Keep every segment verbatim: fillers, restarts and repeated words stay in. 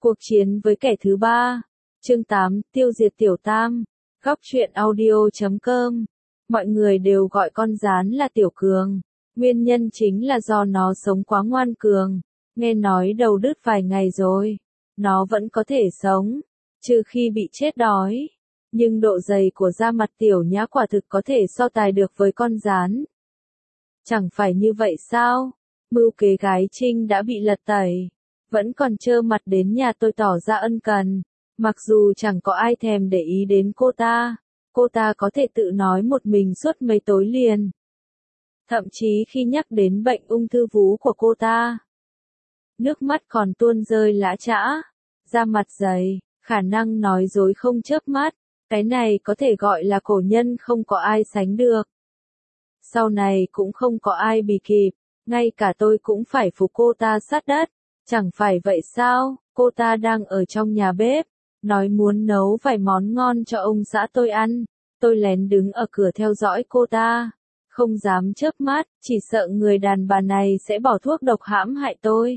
Cuộc chiến với kẻ thứ ba. Chương tám, tiêu diệt tiểu tam. Góc truyện audio chấm com. Mọi người đều gọi con gián là tiểu cường. Nguyên nhân chính là do nó sống quá ngoan cường. Nghe nói đầu đứt vài ngày rồi. Nó vẫn có thể sống. Trừ khi bị chết đói. Nhưng độ dày của da mặt tiểu nhã quả thực có thể so tài được với con gián. Chẳng phải như vậy sao? Mưu kế gái Trinh đã bị lật tẩy. Vẫn còn trơ mặt đến nhà tôi tỏ ra ân cần. Mặc dù chẳng có ai thèm để ý đến cô ta. Cô ta có thể tự nói một mình suốt mấy tối liền. Thậm chí khi nhắc đến bệnh ung thư vú của cô ta. Nước mắt còn tuôn rơi lã chã. Da mặt dày, khả năng nói dối không chớp mắt. Cái này có thể gọi là cổ nhân không có ai sánh được. Sau này cũng không có ai bì kịp. Ngay cả tôi cũng phải phục cô ta sát đất. Chẳng phải vậy sao, cô ta đang ở trong nhà bếp, nói muốn nấu vài món ngon cho ông xã tôi ăn. Tôi lén đứng ở cửa theo dõi cô ta, không dám chớp mắt, chỉ sợ người đàn bà này sẽ bỏ thuốc độc hãm hại tôi.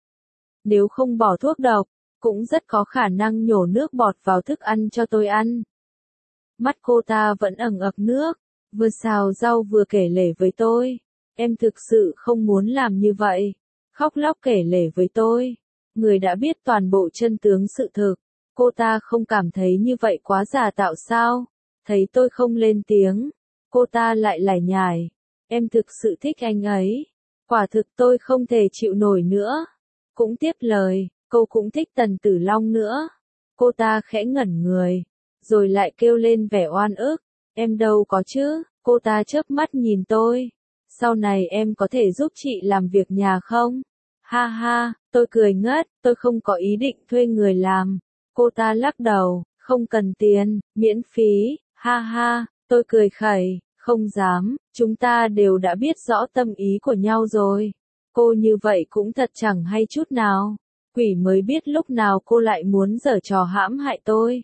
Nếu không bỏ thuốc độc, cũng rất có khả năng nhổ nước bọt vào thức ăn cho tôi ăn. Mắt cô ta vẫn ẩn ực nước, vừa xào rau vừa kể lể với tôi. Em thực sự không muốn làm như vậy. Khóc lóc kể lể với tôi. Người đã biết toàn bộ chân tướng sự thực. Cô ta không cảm thấy như vậy quá giả tạo sao? Thấy tôi không lên tiếng. Cô ta lại lải nhải. Em thực sự thích anh ấy. Quả thực tôi không thể chịu nổi nữa. Cũng tiếp lời, cô cũng thích Tần Tử Long nữa. Cô ta khẽ ngẩn người. Rồi lại kêu lên vẻ oan ức. Em đâu có chứ, cô ta chớp mắt nhìn tôi. Sau này em có thể giúp chị làm việc nhà không? Ha ha, tôi cười ngất, tôi không có ý định thuê người làm. Cô ta lắc đầu, không cần tiền, miễn phí, ha ha, tôi cười khẩy, không dám, chúng ta đều đã biết rõ tâm ý của nhau rồi. Cô như vậy cũng thật chẳng hay chút nào. Quỷ mới biết lúc nào cô lại muốn giở trò hãm hại tôi.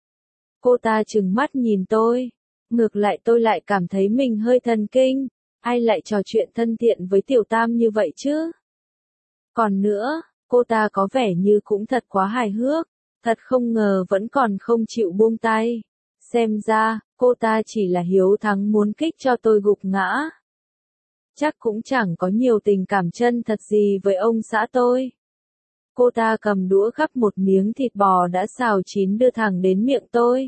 Cô ta trừng mắt nhìn tôi. Ngược lại tôi lại cảm thấy mình hơi thần kinh. Ai lại trò chuyện thân thiện với tiểu tam như vậy chứ? Còn nữa, cô ta có vẻ như cũng thật quá hài hước. Thật không ngờ vẫn còn không chịu buông tay. Xem ra, cô ta chỉ là hiếu thắng muốn kích cho tôi gục ngã. Chắc cũng chẳng có nhiều tình cảm chân thật gì với ông xã tôi. Cô ta cầm đũa gắp một miếng thịt bò đã xào chín đưa thẳng đến miệng tôi.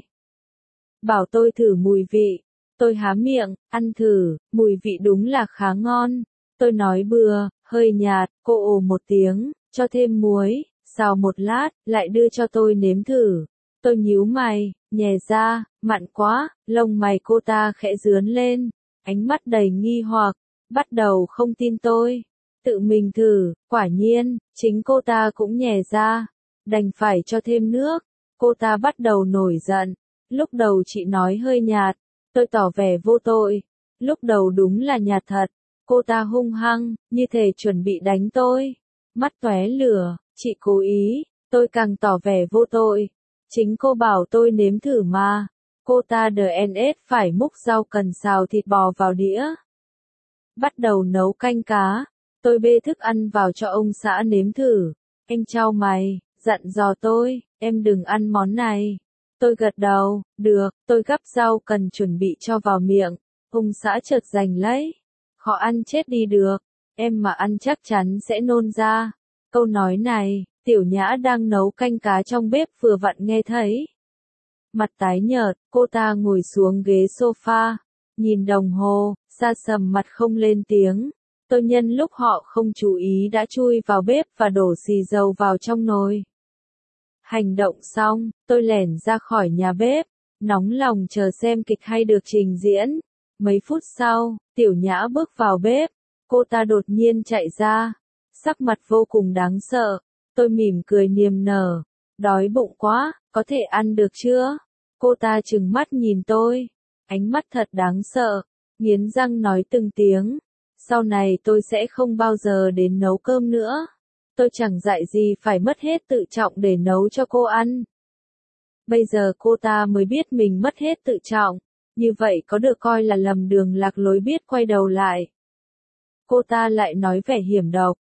Bảo tôi thử mùi vị. Tôi há miệng, ăn thử, mùi vị đúng là khá ngon. Tôi nói bừa, hơi nhạt, cô ồ một tiếng, cho thêm muối, xào một lát, lại đưa cho tôi nếm thử. Tôi nhíu mày, nhè ra, mặn quá, lông mày cô ta khẽ rướn lên, ánh mắt đầy nghi hoặc, bắt đầu không tin tôi. Tự mình thử, quả nhiên, chính cô ta cũng nhè ra, đành phải cho thêm nước. Cô ta bắt đầu nổi giận, lúc đầu chị nói hơi nhạt. Tôi tỏ vẻ vô tội. Lúc đầu đúng là nhạt thật. Cô ta hung hăng, như thể chuẩn bị đánh tôi. Mắt tóe lửa, chị cố ý. Tôi càng tỏ vẻ vô tội. Chính cô bảo tôi nếm thử mà. Cô ta đờ en ét phải múc rau cần xào thịt bò vào đĩa. Bắt đầu nấu canh cá. Tôi bê thức ăn vào cho ông xã nếm thử. Anh chau mày, dặn dò tôi, em đừng ăn món này. Tôi gật đầu, được, tôi gắp rau cần chuẩn bị cho vào miệng. Ông xã chợt giành lấy. Họ ăn chết đi được, em mà ăn chắc chắn sẽ nôn ra. Câu nói này, tiểu nhã đang nấu canh cá trong bếp vừa vặn nghe thấy. Mặt tái nhợt, cô ta ngồi xuống ghế sofa, nhìn đồng hồ, sa sầm mặt không lên tiếng. Tôi nhân lúc họ không chú ý đã chui vào bếp và đổ xì dầu vào trong nồi. Hành động xong, tôi lẻn ra khỏi nhà bếp, nóng lòng chờ xem kịch hay được trình diễn. Mấy phút sau, tiểu nhã bước vào bếp, cô ta đột nhiên chạy ra, sắc mặt vô cùng đáng sợ. Tôi mỉm cười niềm nở, đói bụng quá, có thể ăn được chưa? Cô ta trừng mắt nhìn tôi, ánh mắt thật đáng sợ, nghiến răng nói từng tiếng. Sau này tôi sẽ không bao giờ đến nấu cơm nữa. Tôi chẳng dạy gì phải mất hết tự trọng để nấu cho cô ăn. Bây giờ cô ta mới biết mình mất hết tự trọng, như vậy có được coi là lầm đường lạc lối biết quay đầu lại. Cô ta lại nói vẻ hiểm độc,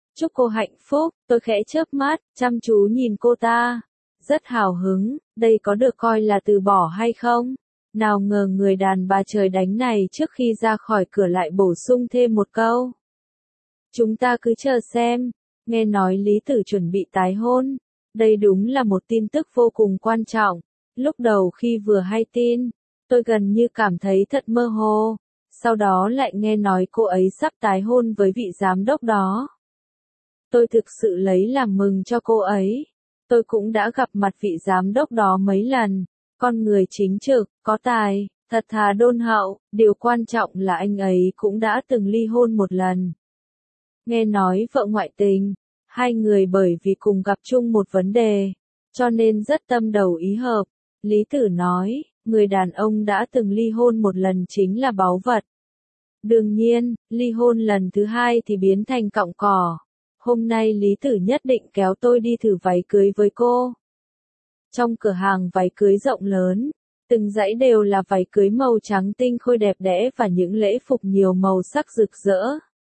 Chúc cô hạnh phúc, tôi khẽ chớp mắt, chăm chú nhìn cô ta. Rất hào hứng, đây có được coi là từ bỏ hay không? Nào ngờ người đàn bà trời đánh này trước khi ra khỏi cửa lại bổ sung thêm một câu. Chúng ta cứ chờ xem, nghe nói Lý Tử chuẩn bị tái hôn. Đây đúng là một tin tức vô cùng quan trọng. Lúc đầu khi vừa hay tin, tôi gần như cảm thấy thật mơ hồ. Sau đó lại nghe nói cô ấy sắp tái hôn với vị giám đốc đó. Tôi thực sự lấy làm mừng cho cô ấy. Tôi cũng đã gặp mặt vị giám đốc đó mấy lần. Con người chính trực, có tài, thật thà đôn hậu. Điều quan trọng là anh ấy cũng đã từng ly hôn một lần. Nghe nói vợ ngoại tình. Hai người bởi vì cùng gặp chung một vấn đề, cho nên rất tâm đầu ý hợp. Lý Tử nói, người đàn ông đã từng ly hôn một lần chính là báu vật. Đương nhiên, ly hôn lần thứ hai thì biến thành cọng cỏ. Hôm nay Lý Tử nhất định kéo tôi đi thử váy cưới với cô. Trong cửa hàng váy cưới rộng lớn, từng dãy đều là váy cưới màu trắng tinh khôi đẹp đẽ và những lễ phục nhiều màu sắc rực rỡ.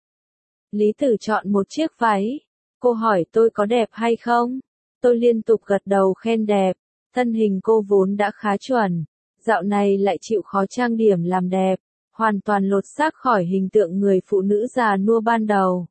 Lý Tử chọn một chiếc váy. Cô hỏi tôi có đẹp hay không? Tôi liên tục gật đầu khen đẹp. Thân hình cô vốn đã khá chuẩn. Dạo này lại chịu khó trang điểm làm đẹp. Hoàn toàn lột xác khỏi hình tượng người phụ nữ già nua ban đầu.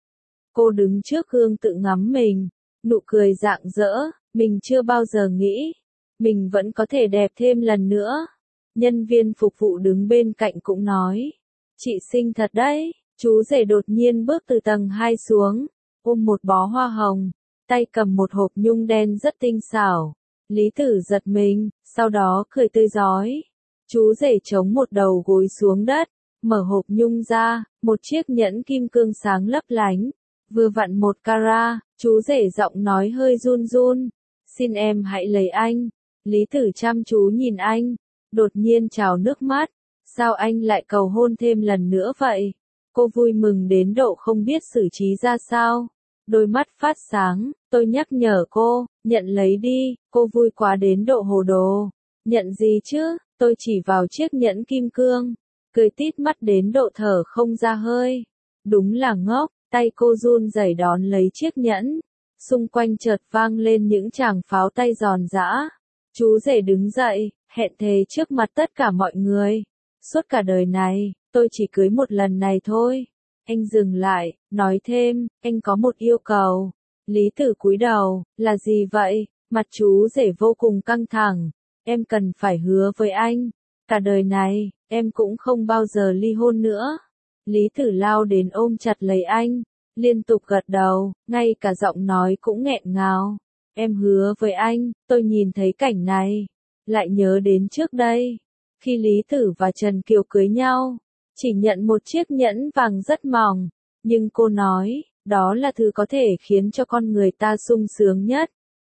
Cô đứng trước gương tự ngắm mình. Nụ cười rạng rỡ. Mình chưa bao giờ nghĩ. Mình vẫn có thể đẹp thêm lần nữa. Nhân viên phục vụ đứng bên cạnh cũng nói. Chị xinh thật đấy. Chú rể đột nhiên bước từ tầng hai xuống. Ôm một bó hoa hồng, tay cầm một hộp nhung đen rất tinh xảo. Lý Tử giật mình, sau đó cười tươi rói. Chú rể chống một đầu gối xuống đất, mở hộp nhung ra, một chiếc nhẫn kim cương sáng lấp lánh, vừa vặn một carat. Chú rể giọng nói hơi run run, xin em hãy lấy anh. Lý Tử chăm chú nhìn anh, đột nhiên trào nước mắt. Sao anh lại cầu hôn thêm lần nữa vậy? Cô vui mừng đến độ không biết xử trí ra sao. Đôi mắt phát sáng, tôi nhắc nhở cô, nhận lấy đi. Cô vui quá đến độ hồ đồ. Nhận gì chứ? Tôi chỉ vào chiếc nhẫn kim cương, cười tít mắt đến độ thở không ra hơi. Đúng là ngốc, tay cô run rẩy đón lấy chiếc nhẫn. Xung quanh chợt vang lên những tràng pháo tay giòn giã. Chú rể đứng dậy, hẹn thề trước mặt tất cả mọi người. Suốt cả đời này, tôi chỉ cưới một lần này thôi. Anh dừng lại, nói thêm, anh có một yêu cầu. Lý Tử cúi đầu, là gì vậy? Mặt chú rể vô cùng căng thẳng. Em cần phải hứa với anh. Cả đời này, em cũng không bao giờ ly hôn nữa. Lý Tử lao đến ôm chặt lấy anh. Liên tục gật đầu, ngay cả giọng nói cũng nghẹn ngào. Em hứa với anh. Tôi nhìn thấy cảnh này, lại nhớ đến trước đây. Khi Lý Tử và Trần Kiều cưới nhau, chỉ nhận một chiếc nhẫn vàng rất mỏng, nhưng cô nói, đó là thứ có thể khiến cho con người ta sung sướng nhất.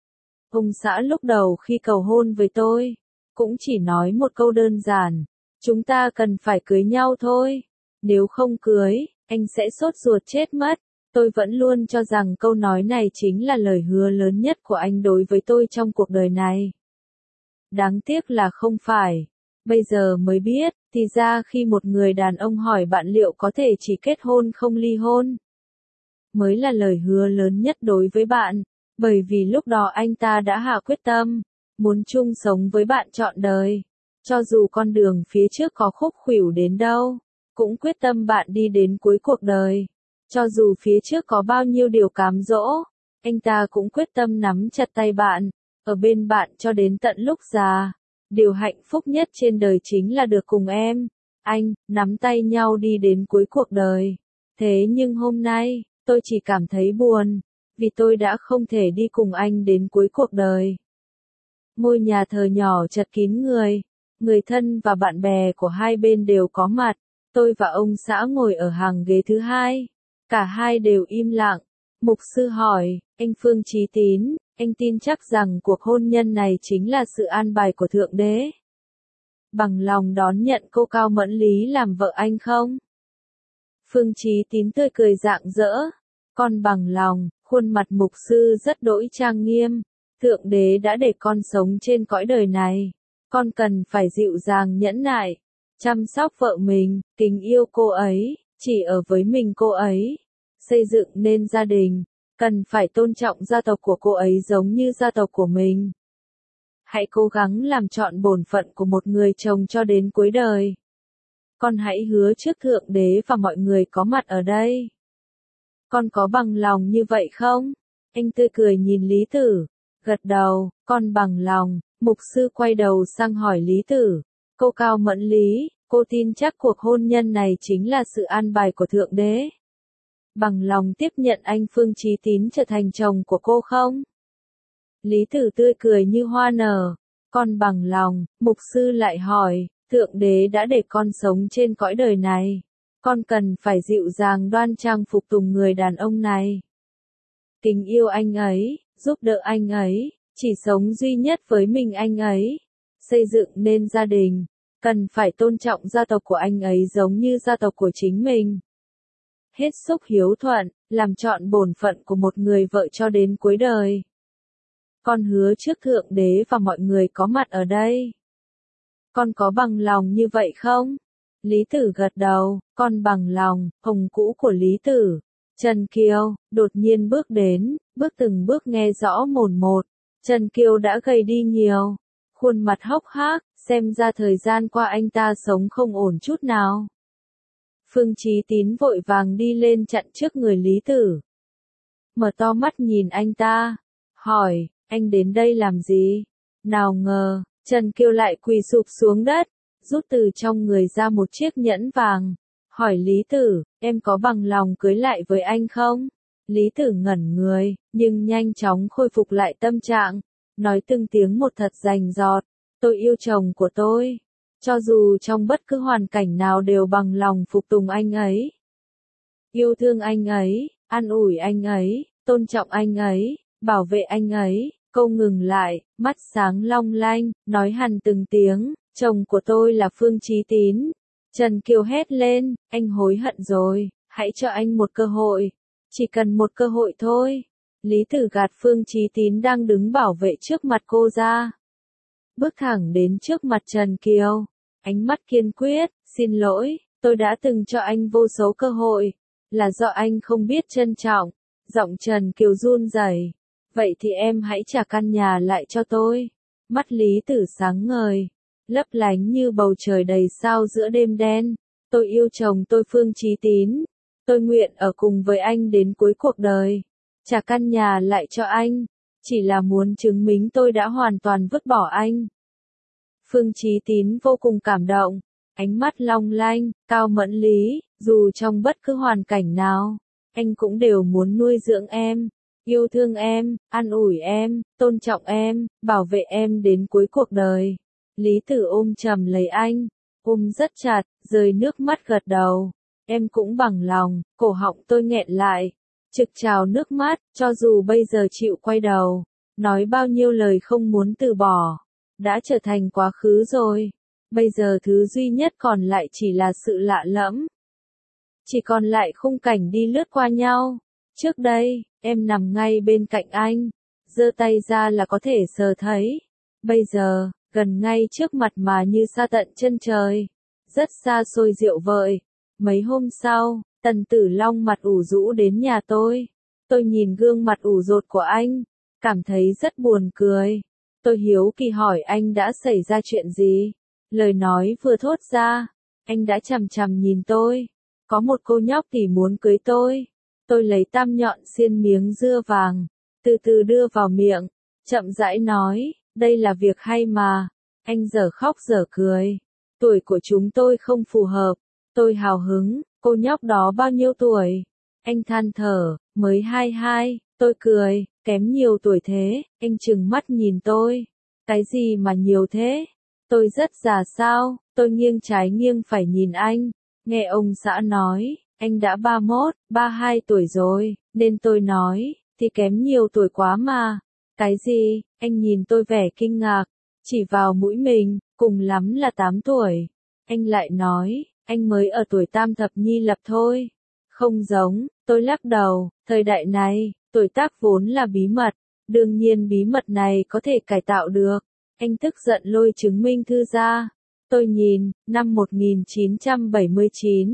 Ông xã lúc đầu khi cầu hôn với tôi, cũng chỉ nói một câu đơn giản, chúng ta cần phải cưới nhau thôi. Nếu không cưới, anh sẽ sốt ruột chết mất. Tôi vẫn luôn cho rằng câu nói này chính là lời hứa lớn nhất của anh đối với tôi trong cuộc đời này. Đáng tiếc là không phải. Bây giờ mới biết, thì ra khi một người đàn ông hỏi bạn liệu có thể chỉ kết hôn không ly hôn, mới là lời hứa lớn nhất đối với bạn, bởi vì lúc đó anh ta đã hạ quyết tâm, muốn chung sống với bạn trọn đời. Cho dù con đường phía trước có khúc khuỷu đến đâu, cũng quyết tâm bạn đi đến cuối cuộc đời. Cho dù phía trước có bao nhiêu điều cám dỗ, anh ta cũng quyết tâm nắm chặt tay bạn, ở bên bạn cho đến tận lúc già. Điều hạnh phúc nhất trên đời chính là được cùng em, anh, nắm tay nhau đi đến cuối cuộc đời. Thế nhưng hôm nay, tôi chỉ cảm thấy buồn, vì tôi đã không thể đi cùng anh đến cuối cuộc đời. Ngôi nhà thờ nhỏ chật kín người, người thân và bạn bè của hai bên đều có mặt. Tôi và ông xã ngồi ở hàng ghế thứ hai, cả hai đều im lặng. Mục sư hỏi, anh Phương Chí Tín, anh tin chắc rằng cuộc hôn nhân này chính là sự an bài của Thượng Đế. Bằng lòng đón nhận cô Cao Mẫn Lý làm vợ anh không? Phương Chí Tín tươi cười rạng rỡ. Con bằng lòng. Khuôn mặt mục sư rất đỗi trang nghiêm. Thượng Đế đã để con sống trên cõi đời này. Con cần phải dịu dàng nhẫn nại, chăm sóc vợ mình, kính yêu cô ấy, chỉ ở với mình cô ấy. xây dựng nên gia đình, cần phải tôn trọng gia tộc của cô ấy giống như gia tộc của mình. Hãy cố gắng làm trọn bổn phận của một người chồng cho đến cuối đời. Con hãy hứa trước Thượng Đế và mọi người có mặt ở đây. Con có bằng lòng như vậy không? Anh tươi cười nhìn Lý Tử, gật đầu, con bằng lòng. Mục sư quay đầu sang hỏi Lý Tử, cô Cao Mẫn Lý, cô tin chắc cuộc hôn nhân này chính là sự an bài của Thượng Đế? Bằng lòng tiếp nhận anh Phương Chí Tín trở thành chồng của cô không? Lý Tử tươi cười như hoa nở, con bằng lòng. Mục sư lại hỏi, Thượng Đế đã để con sống trên cõi đời này, con cần phải dịu dàng đoan trang phục tùng người đàn ông này. Kính yêu anh ấy, giúp đỡ anh ấy, chỉ sống duy nhất với mình anh ấy. Xây dựng nên gia đình, cần phải tôn trọng gia tộc của anh ấy giống như gia tộc của chính mình. Hết sức hiếu thuận, làm trọn bổn phận của một người vợ cho đến cuối đời. Con hứa trước Thượng Đế và mọi người có mặt ở đây. Con có bằng lòng như vậy không? Lý Tử gật đầu, con bằng lòng. Hồng cũ của Lý Tử, Trần Kiều, đột nhiên bước đến, bước từng bước nghe rõ mồn một. Trần Kiều đã gầy đi nhiều, khuôn mặt hốc hác, xem ra thời gian qua anh ta sống không ổn chút nào. Phương Chí Tín vội vàng đi lên chặn trước người Lý Tử. Mở to mắt nhìn anh ta, hỏi, anh đến đây làm gì? Nào ngờ, Trần Kiều lại quỳ sụp xuống đất, rút từ trong người ra một chiếc nhẫn vàng, hỏi Lý Tử, em có bằng lòng cưới lại với anh không? Lý Tử ngẩn người, nhưng nhanh chóng khôi phục lại tâm trạng, nói từng tiếng một thật rành rọt, tôi yêu chồng của tôi, cho dù trong bất cứ hoàn cảnh nào đều bằng lòng phục tùng anh ấy. Yêu thương anh ấy, an ủi anh ấy, tôn trọng anh ấy, bảo vệ anh ấy. Câu ngừng lại, mắt sáng long lanh, nói hằn từng tiếng, chồng của tôi là Phương Chí Tín. Trần Kiều hét lên, anh hối hận rồi, hãy cho anh một cơ hội. Chỉ cần một cơ hội thôi. Lý Tử gạt Phương Chí Tín đang đứng bảo vệ trước mặt cô ra. Bước thẳng đến trước mặt Trần Kiều. Ánh mắt kiên quyết, xin lỗi, tôi đã từng cho anh vô số cơ hội. Là do anh không biết trân trọng. Giọng Trần Kiều run rẩy. Vậy thì em hãy trả căn nhà lại cho tôi. Mắt Lý Tử sáng ngời, lấp lánh như bầu trời đầy sao giữa đêm đen. Tôi yêu chồng tôi Phương Chí Tín. Tôi nguyện ở cùng với anh đến cuối cuộc đời. Trả căn nhà lại cho anh, chỉ là muốn chứng minh tôi đã hoàn toàn vứt bỏ anh. Phương Chí Tín vô cùng cảm động, ánh mắt long lanh, Cao Mẫn Lý, dù trong bất cứ hoàn cảnh nào, anh cũng đều muốn nuôi dưỡng em, yêu thương em, an ủi em, tôn trọng em, bảo vệ em đến cuối cuộc đời. Lý Tử ôm chầm lấy anh, ôm rất chặt, rơi nước mắt gật đầu. Em cũng bằng lòng, cổ họng tôi nghẹn lại, trực trào nước mắt, cho dù bây giờ chịu quay đầu, nói bao nhiêu lời không muốn từ bỏ, đã trở thành quá khứ rồi. Bây giờ thứ duy nhất còn lại chỉ là sự lạ lẫm. Chỉ còn lại khung cảnh đi lướt qua nhau. Trước đây, em nằm ngay bên cạnh anh, giơ tay ra là có thể sờ thấy. Bây giờ, gần ngay trước mặt mà như xa tận chân trời, rất xa xôi diệu vợi. Mấy hôm sau, Tần Tử Long mặt ủ rũ đến nhà tôi. Tôi nhìn gương mặt ủ rột của anh, cảm thấy rất buồn cười. Tôi hiếu kỳ hỏi anh đã xảy ra chuyện gì. Lời nói vừa thốt ra, anh đã chằm chằm nhìn tôi. Có một cô nhóc thì muốn cưới tôi. Tôi lấy tam nhọn xiên miếng dưa vàng, từ từ đưa vào miệng, chậm rãi nói, đây là việc hay mà. Anh dở khóc dở cười. Tuổi của chúng tôi không phù hợp. Tôi hào hứng, cô nhóc đó bao nhiêu tuổi? Anh than thở, mới hai hai, tôi cười, kém nhiều tuổi thế, anh trừng mắt nhìn tôi. Cái gì mà nhiều thế? Tôi rất già sao? Tôi nghiêng trái nghiêng phải nhìn anh, nghe ông xã nói, anh đã ba mốt, ba hai tuổi rồi, nên tôi nói, thì kém nhiều tuổi quá mà. Cái gì? Anh nhìn tôi vẻ kinh ngạc, chỉ vào mũi mình, cùng lắm là tám tuổi. Anh lại nói, anh mới ở tuổi tam thập nhi lập thôi. Không giống, tôi lắc đầu, thời đại này, tuổi tác vốn là bí mật, đương nhiên bí mật này có thể cải tạo được. Anh tức giận lôi chứng minh thư ra. Tôi nhìn, năm một nghìn chín trăm bảy mươi chín,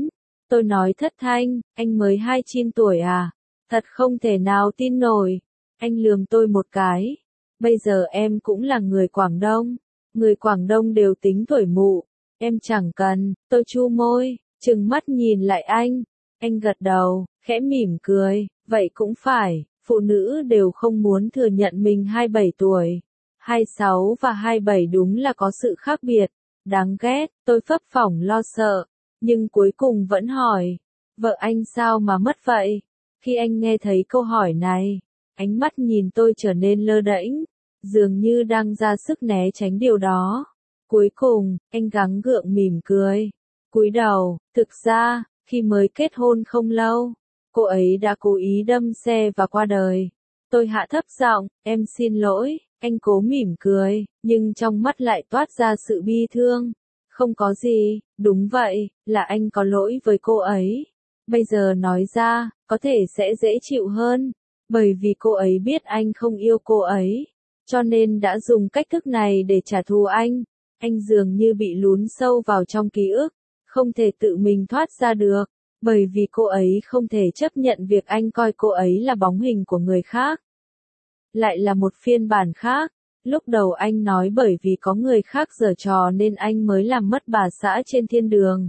Tôi nói thất thanh, anh mới hai chín tuổi à? Thật không thể nào tin nổi. Anh lườm tôi một cái. Bây giờ em cũng là người Quảng Đông. Người Quảng Đông đều tính tuổi mụ. Em chẳng cần, tôi chu môi, trừng mắt nhìn lại anh. Anh gật đầu, khẽ mỉm cười, vậy cũng phải, phụ nữ đều không muốn thừa nhận mình hai mươi bảy tuổi. hai mươi sáu và hai mươi bảy đúng là có sự khác biệt. Đáng ghét, tôi phấp phỏng lo sợ, nhưng cuối cùng vẫn hỏi, vợ anh sao mà mất vậy? Khi anh nghe thấy câu hỏi này, ánh mắt nhìn tôi trở nên lơ đễnh, dường như đang ra sức né tránh điều đó. Cuối cùng, anh gắng gượng mỉm cười, cúi đầu, thực ra, khi mới kết hôn không lâu, cô ấy đã cố ý đâm xe và qua đời. Tôi hạ thấp giọng, em xin lỗi, anh cố mỉm cười, nhưng trong mắt lại toát ra sự bi thương. Không có gì, đúng vậy, là anh có lỗi với cô ấy. Bây giờ nói ra, có thể sẽ dễ chịu hơn, bởi vì cô ấy biết anh không yêu cô ấy, cho nên đã dùng cách thức này để trả thù anh. Anh dường như bị lún sâu vào trong ký ức, không thể tự mình thoát ra được, bởi vì cô ấy không thể chấp nhận việc anh coi cô ấy là bóng hình của người khác. Lại là một phiên bản khác. Lúc đầu anh nói bởi vì có người khác giở trò nên anh mới làm mất bà xã trên thiên đường.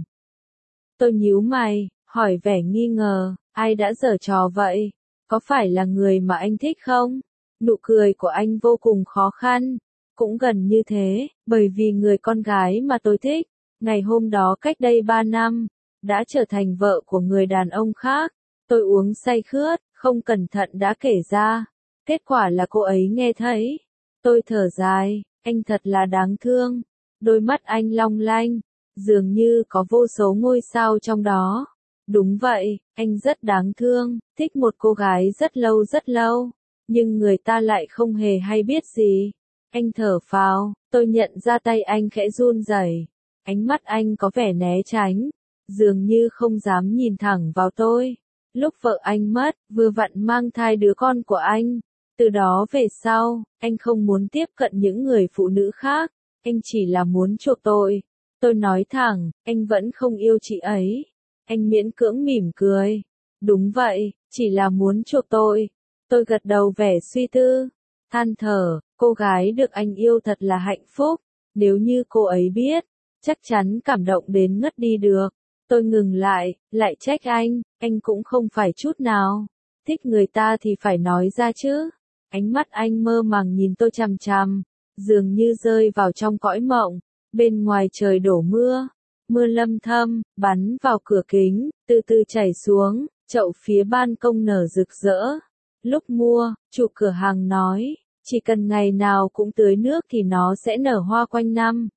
Tôi nhíu mày, hỏi vẻ nghi ngờ, ai đã giở trò vậy? Có phải là người mà anh thích không? Nụ cười của anh vô cùng khó khăn. Cũng gần như thế, bởi vì người con gái mà tôi thích, ngày hôm đó cách đây ba năm, đã trở thành vợ của người đàn ông khác. Tôi uống say khướt, không cẩn thận đã kể ra. Kết quả là cô ấy nghe thấy. Tôi thở dài, anh thật là đáng thương. Đôi mắt anh long lanh, dường như có vô số ngôi sao trong đó. Đúng vậy, anh rất đáng thương, thích một cô gái rất lâu rất lâu, nhưng người ta lại không hề hay biết gì. Anh thở phào, tôi nhận ra tay anh khẽ run rẩy, ánh mắt anh có vẻ né tránh, dường như không dám nhìn thẳng vào tôi. Lúc vợ anh mất, vừa vặn mang thai đứa con của anh. Từ đó về sau, anh không muốn tiếp cận những người phụ nữ khác, anh chỉ là muốn chuộc tội. Tôi nói thẳng, anh vẫn không yêu chị ấy. Anh miễn cưỡng mỉm cười. Đúng vậy, chỉ là muốn chuộc tội. Tôi gật đầu vẻ suy tư, than thở, cô gái được anh yêu thật là hạnh phúc. Nếu như cô ấy biết, chắc chắn cảm động đến ngất đi được. Tôi ngừng lại, lại trách anh, anh cũng không phải chút nào. Thích người ta thì phải nói ra chứ. Ánh mắt anh mơ màng nhìn tôi chằm chằm, dường như rơi vào trong cõi mộng. Bên ngoài trời đổ mưa, mưa lâm thâm, bắn vào cửa kính, từ từ chảy xuống, chậu phía ban công nở rực rỡ. Lúc mua, chủ cửa hàng nói, chỉ cần ngày nào cũng tưới nước thì nó sẽ nở hoa quanh năm.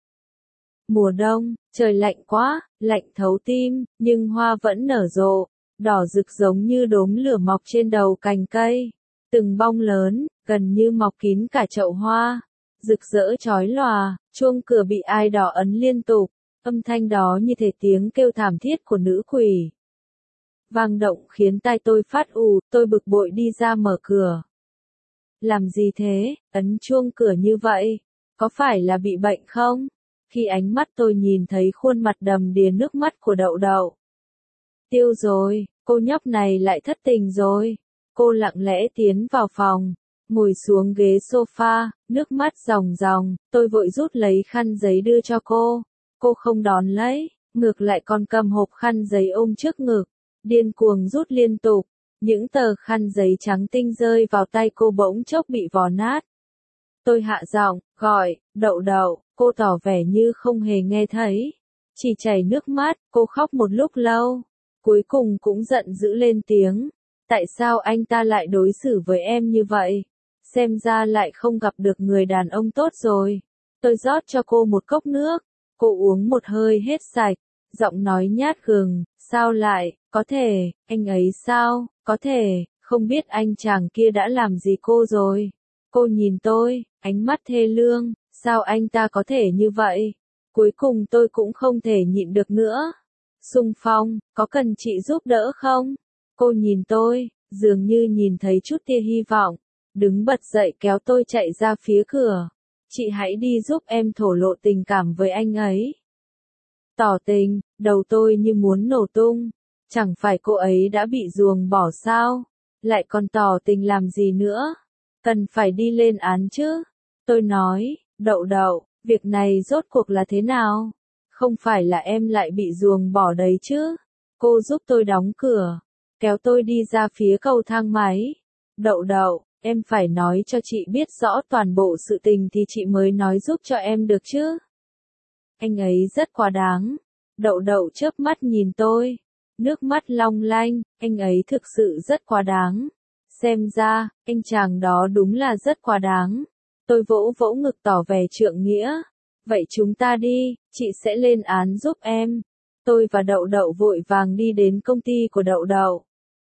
Mùa đông, trời lạnh quá, lạnh thấu tim, nhưng hoa vẫn nở rộ, đỏ rực giống như đốm lửa mọc trên đầu cành cây. Từng bông lớn, gần như mọc kín cả chậu hoa, rực rỡ chói lòa, chuông cửa bị ai đó ấn liên tục, âm thanh đó như thể tiếng kêu thảm thiết của nữ quỷ. Vang động khiến tai tôi phát ù, tôi bực bội đi ra mở cửa. Làm gì thế, ấn chuông cửa như vậy, có phải là bị bệnh không? Khi ánh mắt tôi nhìn thấy khuôn mặt đầm đìa nước mắt của Đậu Đậu. Tiêu rồi, cô nhóc này lại thất tình rồi. Cô lặng lẽ tiến vào phòng, ngồi xuống ghế sofa, nước mắt ròng ròng, tôi vội rút lấy khăn giấy đưa cho cô. Cô không đón lấy, ngược lại còn cầm hộp khăn giấy ôm trước ngực, điên cuồng rút liên tục. Những tờ khăn giấy trắng tinh rơi vào tay cô bỗng chốc bị vò nát. Tôi hạ giọng, gọi, Đậu Đậu, cô tỏ vẻ như không hề nghe thấy. Chỉ chảy nước mắt, cô khóc một lúc lâu, cuối cùng cũng giận dữ lên tiếng. Tại sao anh ta lại đối xử với em như vậy? Xem ra lại không gặp được người đàn ông tốt rồi. Tôi rót cho cô một cốc nước. Cô uống một hơi hết sạch. Giọng nói nhát gừng. Sao lại, có thể, anh ấy sao, có thể, không biết anh chàng kia đã làm gì cô rồi. Cô nhìn tôi, ánh mắt thê lương. Sao anh ta có thể như vậy? Cuối cùng tôi cũng không thể nhịn được nữa. Xung Phong, có cần chị giúp đỡ không? Cô nhìn tôi, dường như nhìn thấy chút tia hy vọng, đứng bật dậy kéo tôi chạy ra phía cửa. Chị hãy đi giúp em thổ lộ tình cảm với anh ấy. Tỏ tình, đầu tôi như muốn nổ tung. Chẳng phải cô ấy đã bị ruồng bỏ sao? Lại còn tỏ tình làm gì nữa? Cần phải đi lên án chứ? Tôi nói, Đậu Đậu, việc này rốt cuộc là thế nào? Không phải là em lại bị ruồng bỏ đấy chứ? Cô giúp tôi đóng cửa, kéo tôi đi ra phía cầu thang máy. Đậu Đậu, em phải nói cho chị biết rõ toàn bộ sự tình thì chị mới nói giúp cho em được chứ. Anh ấy rất quá đáng. Đậu Đậu chớp mắt nhìn tôi, nước mắt long lanh, anh ấy thực sự rất quá đáng. Xem ra, anh chàng đó đúng là rất quá đáng. Tôi vỗ vỗ ngực tỏ vẻ trượng nghĩa. Vậy chúng ta đi, chị sẽ lên án giúp em. Tôi và Đậu Đậu vội vàng đi đến công ty của Đậu Đậu.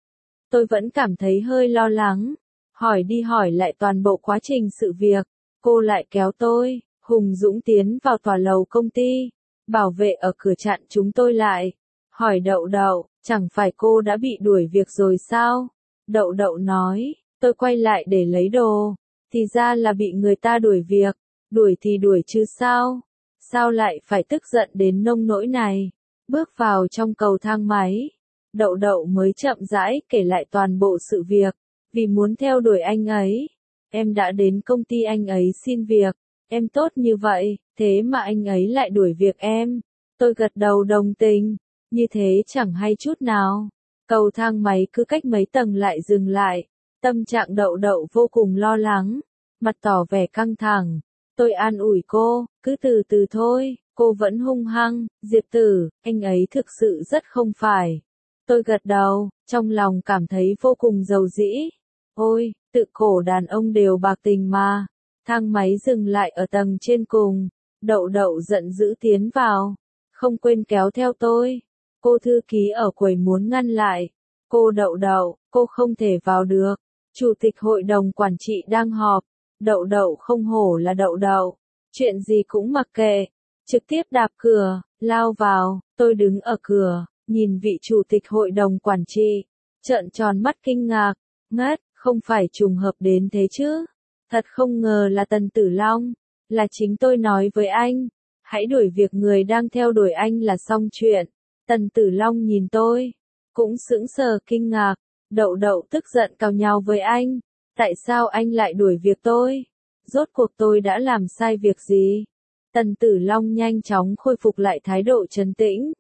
Tôi vẫn cảm thấy hơi lo lắng. Hỏi đi hỏi lại toàn bộ quá trình sự việc. Cô lại kéo tôi, hùng dũng tiến vào tòa lầu công ty. Bảo vệ ở cửa chặn chúng tôi lại. Hỏi Đậu Đậu, chẳng phải cô đã bị đuổi việc rồi sao? Đậu Đậu nói, tôi quay lại để lấy đồ. Thì ra là bị người ta đuổi việc. Đuổi thì đuổi chứ sao? Sao lại phải tức giận đến nông nỗi này? Bước vào trong cầu thang máy. Đậu Đậu mới chậm rãi kể lại toàn bộ sự việc. Vì muốn theo đuổi anh ấy, em đã đến công ty anh ấy xin việc. Em tốt như vậy, thế mà anh ấy lại đuổi việc em. Tôi gật đầu đồng tình. Như thế chẳng hay chút nào. Cầu thang máy cứ cách mấy tầng lại dừng lại. Tâm trạng Đậu Đậu vô cùng lo lắng. Mặt tỏ vẻ căng thẳng. Tôi an ủi cô, cứ từ từ thôi. Cô vẫn hung hăng. Diệp Tử, anh ấy thực sự rất không phải. Tôi gật đầu, trong lòng cảm thấy vô cùng dầu dĩ. Ôi, tự cổ đàn ông đều bạc tình mà. Thang máy dừng lại ở tầng trên cùng. Đậu Đậu giận dữ tiến vào. Không quên kéo theo tôi. Cô thư ký ở quầy muốn ngăn lại. Cô Đậu Đậu, cô không thể vào được. Chủ tịch hội đồng quản trị đang họp. Đậu Đậu không hổ là Đậu Đậu. Chuyện gì cũng mặc kệ. Trực tiếp đạp cửa, lao vào. Tôi đứng ở cửa, nhìn vị chủ tịch hội đồng quản trị. Trợn tròn mắt kinh ngạc. Ngất, không phải trùng hợp đến thế chứ. Thật không ngờ là Tần Tử Long. Là chính tôi nói với anh. Hãy đuổi việc người đang theo đuổi anh là xong chuyện. Tần Tử Long nhìn tôi. Cũng sững sờ kinh ngạc. Đậu Đậu tức giận cào nhào với anh. Tại sao anh lại đuổi việc tôi? Rốt cuộc tôi đã làm sai việc gì? Tần Tử Long nhanh chóng khôi phục lại thái độ trấn tĩnh.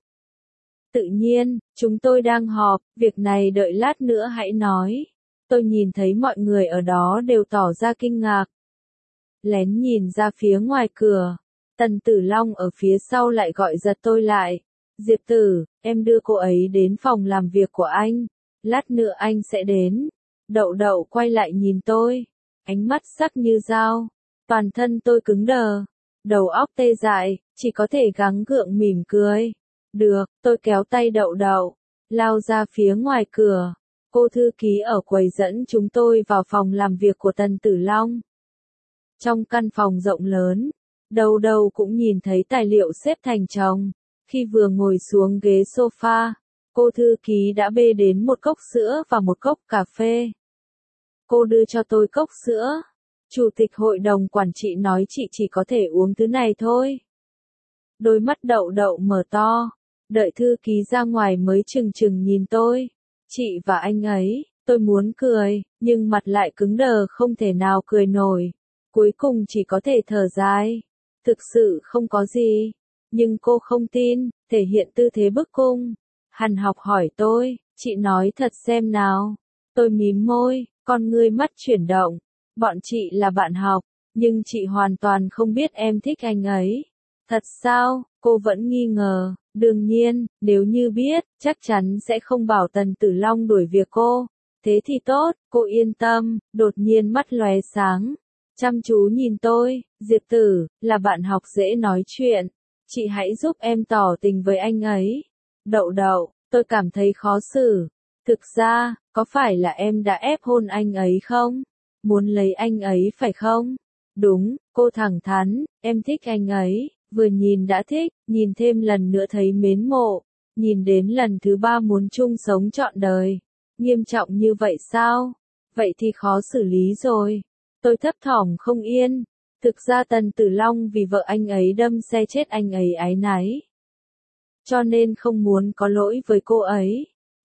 Tự nhiên, chúng tôi đang họp, việc này đợi lát nữa hãy nói. Tôi nhìn thấy mọi người ở đó đều tỏ ra kinh ngạc. Lén nhìn ra phía ngoài cửa. Tần Tử Long ở phía sau lại gọi giật tôi lại. Diệp Tử, em đưa cô ấy đến phòng làm việc của anh. Lát nữa anh sẽ đến. Đậu Đậu quay lại nhìn tôi. Ánh mắt sắc như dao. Toàn thân tôi cứng đờ. Đầu óc tê dại, chỉ có thể gắng gượng mỉm cười. Được, tôi kéo tay Đậu Đậu. Lao ra phía ngoài cửa. Cô thư ký ở quầy dẫn chúng tôi vào phòng làm việc của Tần Tử Long. Trong căn phòng rộng lớn, đầu đầu cũng nhìn thấy tài liệu xếp thành chồng. Khi vừa ngồi xuống ghế sofa, cô thư ký đã bê đến một cốc sữa và một cốc cà phê. Cô đưa cho tôi cốc sữa. Chủ tịch hội đồng quản trị nói chị chỉ có thể uống thứ này thôi. Đôi mắt Đậu Đậu mở to. Đợi thư ký ra ngoài mới chừng chừng nhìn tôi. Chị và anh ấy, tôi muốn cười, nhưng mặt lại cứng đờ không thể nào cười nổi. Cuối cùng chỉ có thể thở dài. Thực sự không có gì. Nhưng cô không tin, thể hiện tư thế bức cung. Hằn học hỏi tôi, chị nói thật xem nào. Tôi mím môi, con ngươi mắt chuyển động. Bọn chị là bạn học, nhưng chị hoàn toàn không biết em thích anh ấy. Thật sao? Cô vẫn nghi ngờ. Đương nhiên, nếu như biết, chắc chắn sẽ không bảo Tần Tử Long đuổi việc cô. Thế thì tốt, cô yên tâm. Đột nhiên mắt lóe sáng. Chăm chú nhìn tôi, Diệp Tử, là bạn học dễ nói chuyện. Chị hãy giúp em tỏ tình với anh ấy. Đậu Đậu, tôi cảm thấy khó xử. Thực ra, có phải là em đã ép hôn anh ấy không? Muốn lấy anh ấy phải không? Đúng, cô thẳng thắn, em thích anh ấy. Vừa nhìn đã thích, nhìn thêm lần nữa thấy mến mộ. Nhìn đến lần thứ ba muốn chung sống trọn đời. Nghiêm trọng như vậy sao? Vậy thì khó xử lý rồi. Tôi thấp thỏm không yên. Thực ra Tần Tử Long vì vợ anh ấy đâm xe chết anh ấy áy náy. Cho nên không muốn có lỗi với cô ấy.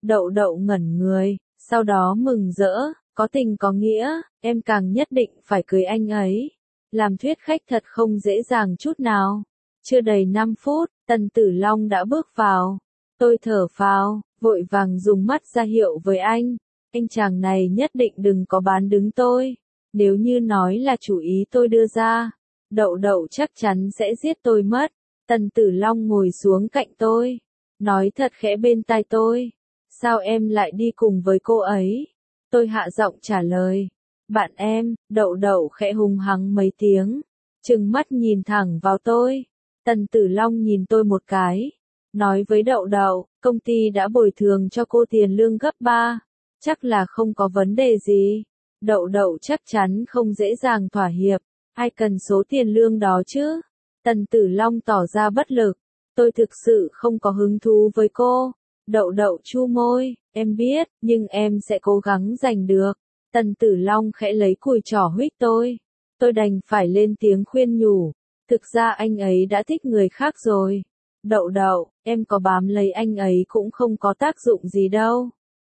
Đậu đậu ngẩn người, sau đó mừng rỡ, có tình có nghĩa, em càng nhất định phải cưới anh ấy. Làm thuyết khách thật không dễ dàng chút nào. Chưa đầy năm phút, Tần Tử Long đã bước vào. Tôi thở phào, vội vàng dùng mắt ra hiệu với anh. Anh chàng này nhất định đừng có bán đứng tôi. Nếu như nói là chủ ý tôi đưa ra, đậu đậu chắc chắn sẽ giết tôi mất. Tần Tử Long ngồi xuống cạnh tôi, nói thật khẽ bên tai tôi. Sao em lại đi cùng với cô ấy? Tôi hạ giọng trả lời. Bạn em, đậu đậu khẽ hùng hắng mấy tiếng, trừng mắt nhìn thẳng vào tôi. Tần Tử Long nhìn tôi một cái, nói với đậu đậu, công ty đã bồi thường cho cô tiền lương gấp ba, chắc là không có vấn đề gì. Đậu đậu chắc chắn không dễ dàng thỏa hiệp, ai cần số tiền lương đó chứ? Tần Tử Long tỏ ra bất lực, tôi thực sự không có hứng thú với cô. Đậu đậu chu môi, em biết, nhưng em sẽ cố gắng giành được. Tần Tử Long khẽ lấy cùi trỏ huých tôi. Tôi đành phải lên tiếng khuyên nhủ. Thực ra anh ấy đã thích người khác rồi. Đậu đậu, em có bám lấy anh ấy cũng không có tác dụng gì đâu.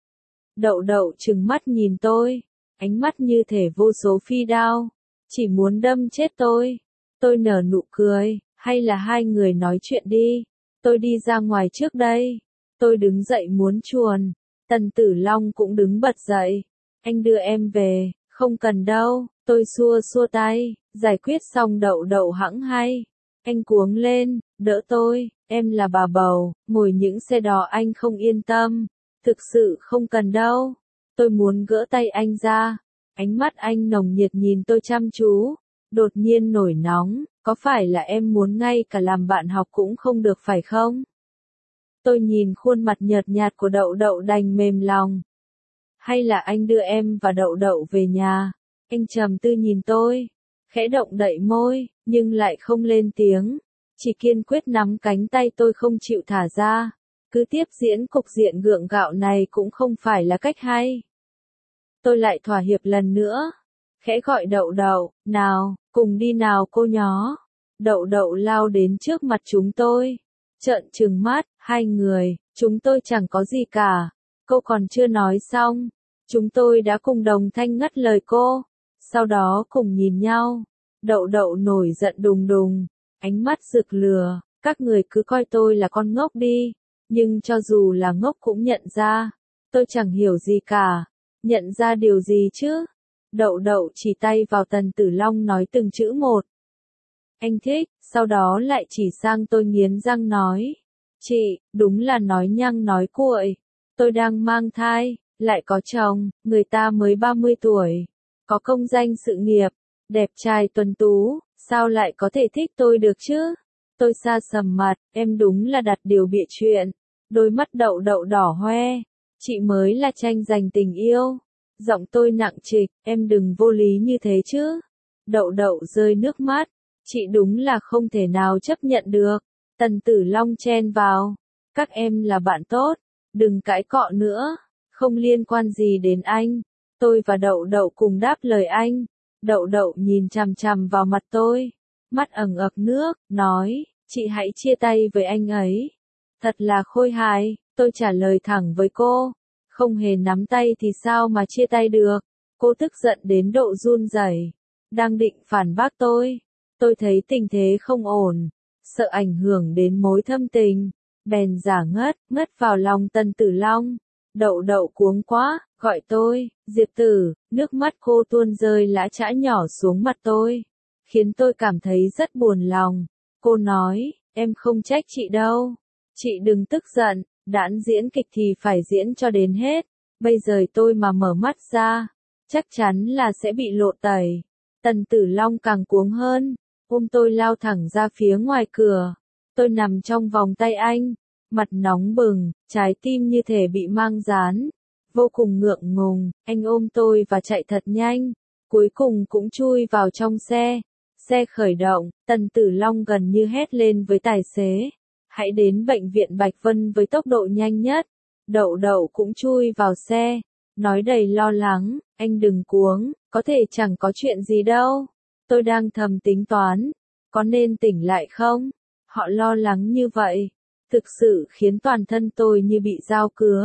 Đậu đậu trừng mắt nhìn tôi, ánh mắt như thể vô số phi đao, chỉ muốn đâm chết tôi. Tôi nở nụ cười, hay là hai người nói chuyện đi, tôi đi ra ngoài trước đây. Tôi đứng dậy muốn chuồn, Tần Tử Long cũng đứng bật dậy. Anh đưa em về, không cần đâu, tôi xua xua tay, giải quyết xong đậu đậu hẵng hay. Anh cuống lên, đỡ tôi, em là bà bầu, ngồi những xe đò anh không yên tâm, thực sự không cần đâu. Tôi muốn gỡ tay anh ra, ánh mắt anh nồng nhiệt nhìn tôi chăm chú, đột nhiên nổi nóng, có phải là em muốn ngay cả làm bạn học cũng không được phải không? Tôi nhìn khuôn mặt nhợt nhạt của đậu đậu đành mềm lòng. Hay là anh đưa em và đậu đậu về nhà? Anh trầm tư nhìn tôi, khẽ động đậy môi, nhưng lại không lên tiếng, chỉ kiên quyết nắm cánh tay tôi không chịu thả ra. Cứ tiếp diễn cục diện gượng gạo này cũng không phải là cách hay. Tôi lại thỏa hiệp lần nữa, khẽ gọi đậu đậu, nào, cùng đi nào cô nhó. Đậu đậu lao đến trước mặt chúng tôi, trợn trừng mắt, hai người, chúng tôi chẳng có gì cả. Cô còn chưa nói xong, chúng tôi đã cùng đồng thanh ngắt lời cô, sau đó cùng nhìn nhau. Đậu đậu nổi giận đùng đùng, ánh mắt rực lửa, các người cứ coi tôi là con ngốc đi, nhưng cho dù là ngốc cũng nhận ra, tôi chẳng hiểu gì cả. Nhận ra điều gì chứ? Đậu đậu chỉ tay vào Tần Tử Long nói từng chữ một. Anh thích, sau đó lại chỉ sang tôi nghiến răng nói. Chị, đúng là nói nhăng nói cuội. Tôi đang mang thai, lại có chồng, người ta mới ba mươi tuổi. Có công danh sự nghiệp, đẹp trai tuấn tú, sao lại có thể thích tôi được chứ? Tôi sa sầm mặt, em đúng là đặt điều bịa chuyện. Đôi mắt đậu đậu đỏ hoe. Chị mới là tranh giành tình yêu. Giọng tôi nặng trịch, em đừng vô lý như thế chứ. Đậu đậu rơi nước mắt. Chị đúng là không thể nào chấp nhận được. Tần Tử Long chen vào. Các em là bạn tốt, đừng cãi cọ nữa, không liên quan gì đến anh. Tôi và đậu đậu cùng đáp lời anh. Đậu đậu nhìn chằm chằm vào mặt tôi, mắt ẩn ực nước, nói, chị hãy chia tay với anh ấy. Thật là khôi hài, tôi trả lời thẳng với cô. Không hề nắm tay thì sao mà chia tay được. Cô tức giận đến độ run rẩy, đang định phản bác tôi. Tôi thấy tình thế không ổn, sợ ảnh hưởng đến mối thâm tình, bèn giả ngất, ngất vào lòng Tần Tử Long. Đậu đậu cuống quá, gọi tôi, Diệp Tử, nước mắt cô tuôn rơi lã chã nhỏ xuống mặt tôi, khiến tôi cảm thấy rất buồn lòng. Cô nói, em không trách chị đâu. Chị đừng tức giận, đãn diễn kịch thì phải diễn cho đến hết. Bây giờ tôi mà mở mắt ra, chắc chắn là sẽ bị lộ tẩy. Tần Tử Long càng cuống hơn, ôm tôi lao thẳng ra phía ngoài cửa. Tôi nằm trong vòng tay anh, mặt nóng bừng, trái tim như thể bị mang dán. Vô cùng ngượng ngùng, anh ôm tôi và chạy thật nhanh, cuối cùng cũng chui vào trong xe. Xe khởi động, Tần Tử Long gần như hét lên với tài xế. Hãy đến bệnh viện Bạch Vân với tốc độ nhanh nhất. Đậu đậu cũng chui vào xe, nói đầy lo lắng, anh đừng cuống, có thể chẳng có chuyện gì đâu. Tôi đang thầm tính toán, có nên tỉnh lại không? Họ lo lắng như vậy, thực sự khiến toàn thân tôi như bị dao cứa.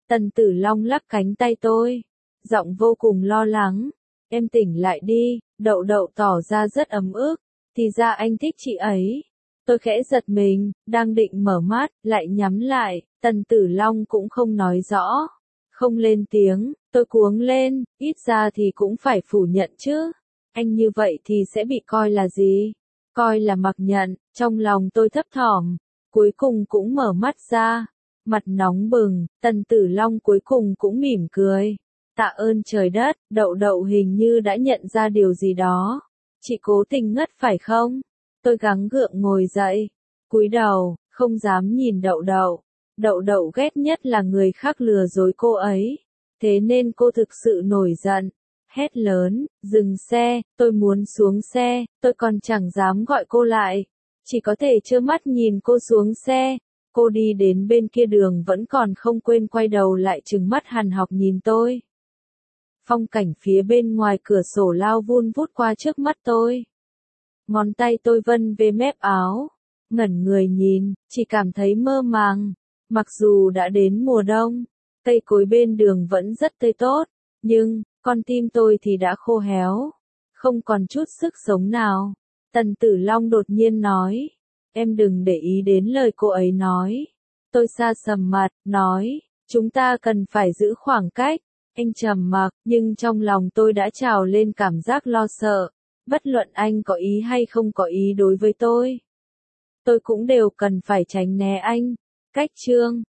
Tần Tử Long lắc cánh tay tôi, giọng vô cùng lo lắng. Em tỉnh lại đi, Đậu Đậu tỏ ra rất ấm ức, thì ra anh thích chị ấy. Tôi khẽ giật mình, đang định mở mắt, lại nhắm lại, Tần Tử Long cũng không nói rõ. Không lên tiếng, tôi cuống lên, ít ra thì cũng phải phủ nhận chứ. Anh như vậy thì sẽ bị coi là gì? Coi là mặc nhận, trong lòng tôi thấp thỏm, cuối cùng cũng mở mắt ra. Mặt nóng bừng, Tần Tử Long cuối cùng cũng mỉm cười. Tạ ơn trời đất, Đậu Đậu hình như đã nhận ra điều gì đó. Chị cố tình ngất phải không? Tôi gắng gượng ngồi dậy, cúi đầu, không dám nhìn Đậu Đậu. Đậu Đậu ghét nhất là người khác lừa dối cô ấy. Thế nên cô thực sự nổi giận. Hét lớn, dừng xe, tôi muốn xuống xe, tôi còn chẳng dám gọi cô lại. Chỉ có thể trơ mắt nhìn cô xuống xe. Cô đi đến bên kia đường vẫn còn không quên quay đầu lại trừng mắt hằn học nhìn tôi. Phong cảnh phía bên ngoài cửa sổ lao vun vút qua trước mắt tôi. Ngón tay tôi vân về mép áo, ngẩn người nhìn, chỉ cảm thấy mơ màng. Mặc dù đã đến mùa đông, cây cối bên đường vẫn rất tươi tốt, nhưng, con tim tôi thì đã khô héo, không còn chút sức sống nào. Tần Tử Long đột nhiên nói, em đừng để ý đến lời cô ấy nói. Tôi xa sầm mặt, nói, chúng ta cần phải giữ khoảng cách. Anh trầm mặc, nhưng trong lòng tôi đã trào lên cảm giác lo sợ. Bất luận anh có ý hay không có ý đối với tôi, tôi cũng đều cần phải tránh né anh. Cách chương